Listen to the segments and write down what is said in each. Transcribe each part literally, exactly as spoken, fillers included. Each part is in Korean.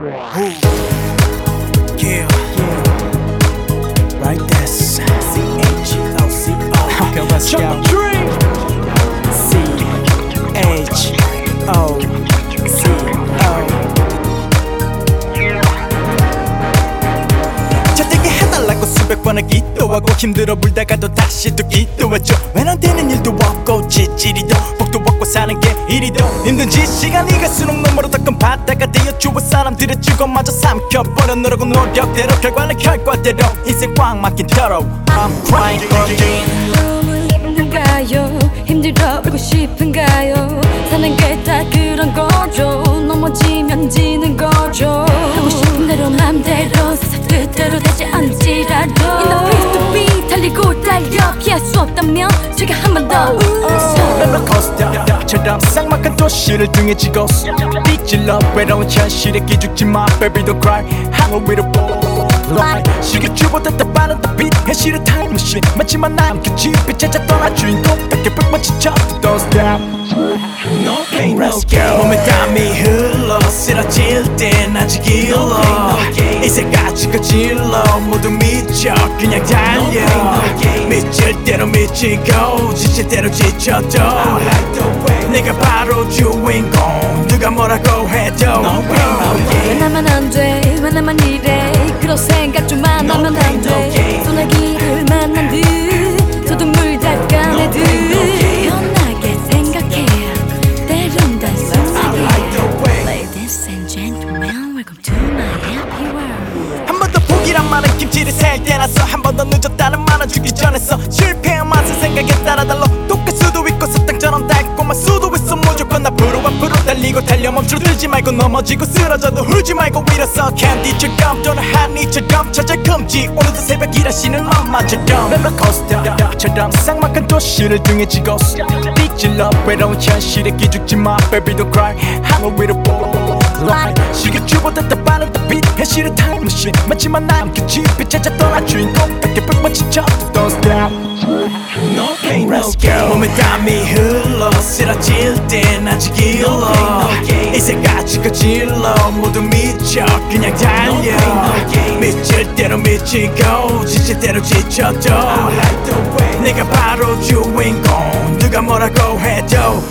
Yeah, like this. C H O C O. Okay, let's go. C H O C O. 자되게 해달라고 수백 번을 기도하고 힘들어 불다가도 다시 또 기도하죠. 왜 안 되는 일도 없고 지지리도 복도 없고 사는 게 이리도 힘든지 시간이 갈수록 너머로 더 큰 바다가 되어 주워 사람들의 죽어마저 삼켜버려 누르고 노력대로 결과는 결과대로 인생 꽉 막힌 터로 I'm crying again. 너무 힘든가요? 힘들어 울고 싶은가요? 사는 게 다 그런 거죠. 넘어지면 지는 거죠. 하고 싶은 대로 맘대로 세상 뜻대로 되지 않을지라도 In the place to be 달리고 달려 피할 수 없다면 제가 한 번 더 웃어 롤러코스터처럼 쌍막한 도시를 등에 지고 빗질러 외로운 현실에 기죽지 마 Baby don't cry 하늘 위로 fly 시계추보다 더 빠른 더 빛 현실의 타임머신 마지막 남겨진 빛 찾아 떠날 주인공답게 불꽃 지쳐 Don't stop No pain no gain 몸에 땀이 흘러 쓰러질 땐 아직 일러 이제까지 거질러 모두 미쳐 그냥 달려 미칠 대로 미치고 지칠 대로 지쳐도 내가 바로 주인공 누가 뭐라고 해도 No pain no gain 왜 나만 안돼 왜 나만 이래 그런 생각 좀 안 하면 안돼 소나기를 만난 듯 소금물 닦아내 듯 편하게 생각해 때론 단순하게 Ladies and gentlemen welcome to my happy world 한 번 더 포기란 말은 김치를 살 때나서 한 번 더 늦었다는 말은 주기 전에서 실패한 맛을 생각에 따라 달라 똑같을 수도 있고 사탕처럼 달콤할 수도 있어 무조건 앞으로 앞으로 달리고 달려 멈춰들지 말고 넘어지고 쓰러져도 울지 말고 일어서 캔디처럼 또는 한이처럼 찾아 금지 오늘도 새벽 일하시는 엄마처럼 롤러코스터처럼 쌍막한 도시를 등에 지고 빗질러 외로운 현실에 기죽지 마 Baby don't cry 하늘 위로 fly 시계추보다 더 빠른 더 빛 현실의 타임머신 마지막 남겨진 빛 찾아 떠날 주인공답게 불꽃 지쳐 Don't stop No pain no gain 몸에 땀이 흘러 쓰러질 땐 아직 일러 이제까지 거질러 모두 미쳐 그냥 달려 미칠 대로 미치고 지칠 대로 지쳐도 내가 바로 주인공 누가 뭐라고 해도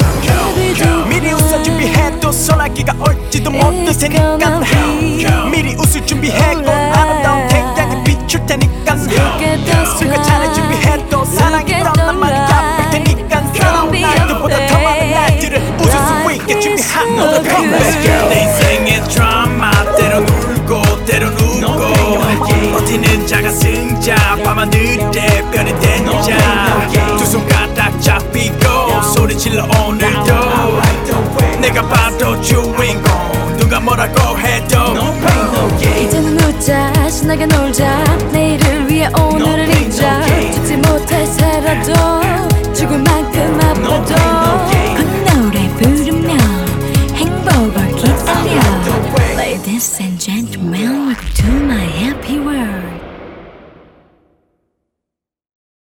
미리 웃어 준비해도 소나기가 올지도 못할 테니까 미리 웃을 준비해고 아름다운 태양이 비출 테니까 술과 잔을 준비해도 사랑이 떠난 말이 아플 테니까 날들보다 더 많은 날들을 웃을 수 있게 준비한 너도 내 인생의 드라마 때론 울고 때론 웃고 어디는 자가 승자 밤하늘에 별이 된자 두 손가락 잡히고 소리질러 오늘도 내가 바로 주인공 누가 뭐라고 해도 이제는 웃자 신나게 놀자